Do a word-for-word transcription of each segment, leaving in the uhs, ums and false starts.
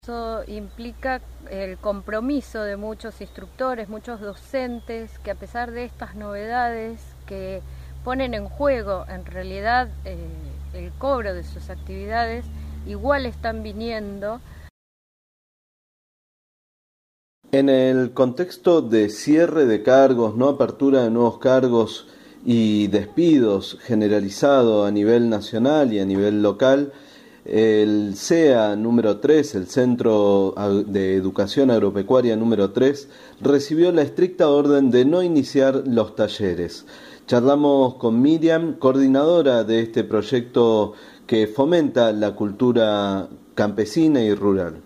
Eso implica el compromiso de muchos instructores, muchos docentes, que a pesar de estas novedades que ponen en juego en realidad eh, el cobro de sus actividades, igual están viniendo. En el contexto de cierre de cargos, no apertura de nuevos cargos y despidos generalizado a nivel nacional y a nivel local, el C E A número tres, el Centro de Educación Agropecuaria número tres, recibió la estricta orden de no iniciar los talleres. Charlamos con Miriam, coordinadora de este proyecto que fomenta la cultura campesina y rural.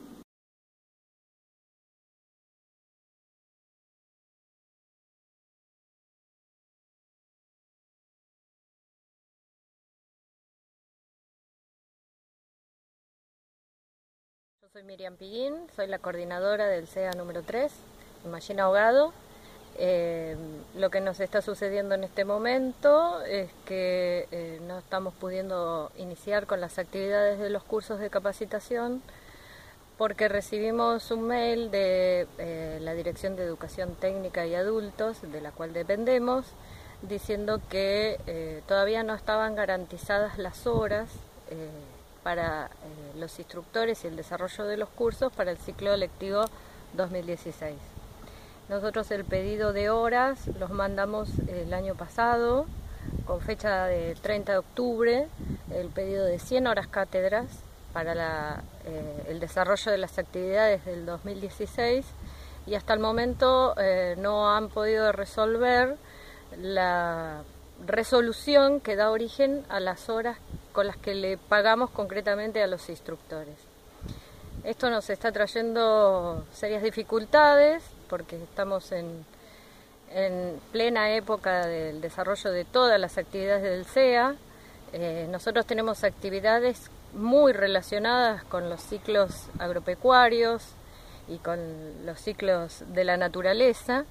Yo soy Miriam Piguín, soy la coordinadora del C E A número tres, Imagina Ahogado. Eh, lo que nos está sucediendo en este momento es que eh, no estamos pudiendo iniciar con las actividades de los cursos de capacitación porque recibimos un mail de eh, la Dirección de Educación Técnica y Adultos, de la cual dependemos, diciendo que eh, todavía no estaban garantizadas las horas eh, para eh, los instructores y el desarrollo de los cursos para el ciclo lectivo dos mil dieciséis. Nosotros el pedido de horas los mandamos el año pasado, con fecha de treinta de octubre, el pedido de cien horas cátedras para la, eh, el desarrollo de las actividades del dos mil dieciséis, y hasta el momento eh, no han podido resolver la resolución que da origen a las horas con las que le pagamos concretamente a los instructores. Esto nos está trayendo serias dificultades porque estamos en, en plena época del desarrollo de todas las actividades del C E A. Eh, nosotros tenemos actividades muy relacionadas con los ciclos agropecuarios y con los ciclos de la naturaleza,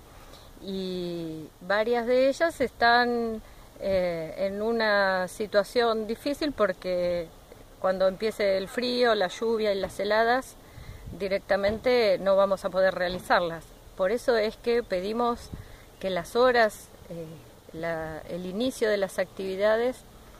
y varias de ellas están eh, en una situación difícil porque cuando empiece el frío, la lluvia y las heladas, directamente no vamos a poder realizarlas. Por eso es que pedimos que las horas, eh, la, el inicio de las actividades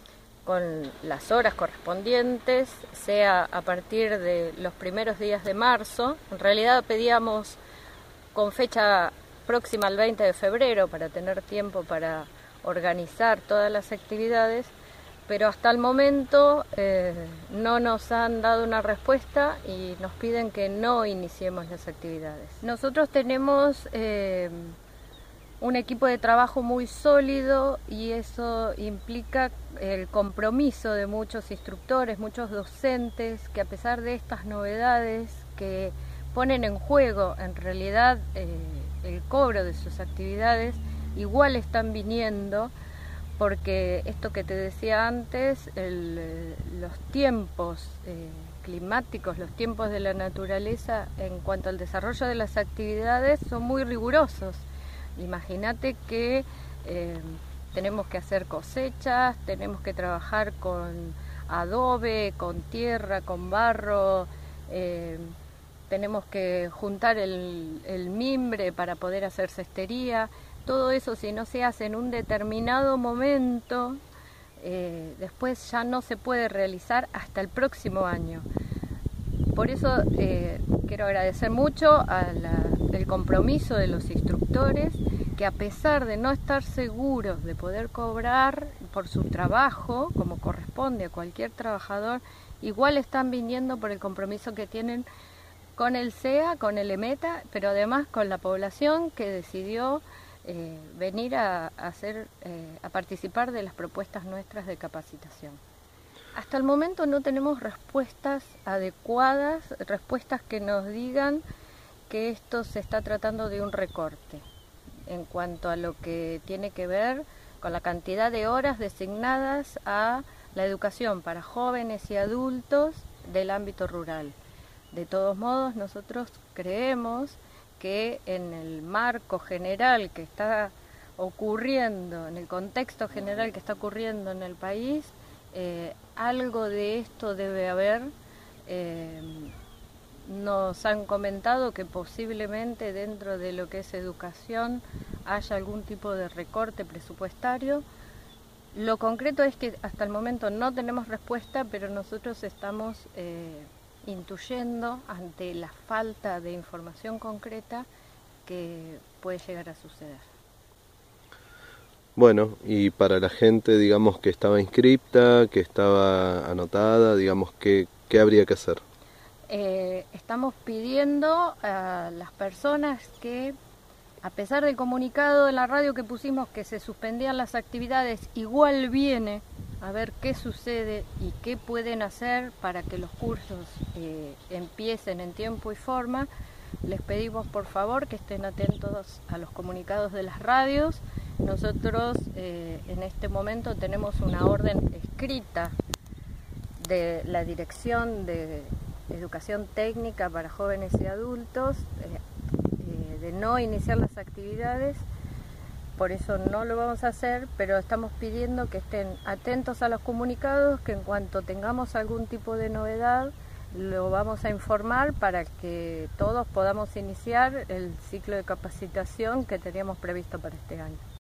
con las horas correspondientes sea a partir de los primeros días de marzo. En realidad pedíamos con fecha próxima al veinte de febrero para tener tiempo para organizar todas las actividades, pero hasta el momento eh, no nos han dado una respuesta y nos piden que no iniciemos las actividades. Nosotros tenemos eh, un equipo de trabajo muy sólido y eso implica el compromiso de muchos instructores, muchos docentes, que a pesar de estas novedades que ponen en juego en realidad eh, el cobro de sus actividades, igual están viniendo, porque esto que te decía antes, el, los tiempos eh, climáticos, los tiempos de la naturaleza en cuanto al desarrollo de las actividades son muy rigurosos. Imagínate que eh, tenemos que hacer cosechas, tenemos que trabajar con adobe, con tierra, con barro, eh, tenemos que juntar el, el mimbre para poder hacer cestería. Todo eso, si no se hace en un determinado momento, eh, después ya no se puede realizar hasta el próximo año. Por eso eh, quiero agradecer mucho a la, el compromiso de los instructores, que a pesar de no estar seguros de poder cobrar por su trabajo, como corresponde a cualquier trabajador, igual están viniendo por el compromiso que tienen con el C E A, con el EMETA, pero además con la población que decidió Eh, venir a, a, hacer, eh, a participar de las propuestas nuestras de capacitación. Hasta el momento no tenemos respuestas adecuadas, respuestas que nos digan que esto se está tratando de un recorte en cuanto a lo que tiene que ver con la cantidad de horas designadas a la educación para jóvenes y adultos del ámbito rural. De todos modos, nosotros creemos que en el marco general que está ocurriendo, en el contexto general que está ocurriendo en el país, eh, algo de esto debe haber, eh, nos han comentado que posiblemente dentro de lo que es educación haya algún tipo de recorte presupuestario. Lo concreto es que hasta el momento no tenemos respuesta, pero nosotros estamos eh, intuyendo ante la falta de información concreta que puede llegar a suceder. Bueno, y para la gente, digamos, que estaba inscripta, que estaba anotada, digamos, ¿qué, qué habría que hacer? Eh, estamos pidiendo a las personas que, a pesar del comunicado de la radio que pusimos que se suspendían las actividades, igual viene a ver qué sucede y qué pueden hacer para que los cursos eh, empiecen en tiempo y forma. Les pedimos por favor que estén atentos a los comunicados de las radios. Nosotros eh, en este momento tenemos una orden escrita de la Dirección de Educación Técnica para Jóvenes y Adultos eh, eh, de no iniciar las actividades, por eso no lo vamos a hacer, pero estamos pidiendo que estén atentos a los comunicados, que en cuanto tengamos algún tipo de novedad lo vamos a informar para que todos podamos iniciar el ciclo de capacitación que teníamos previsto para este año.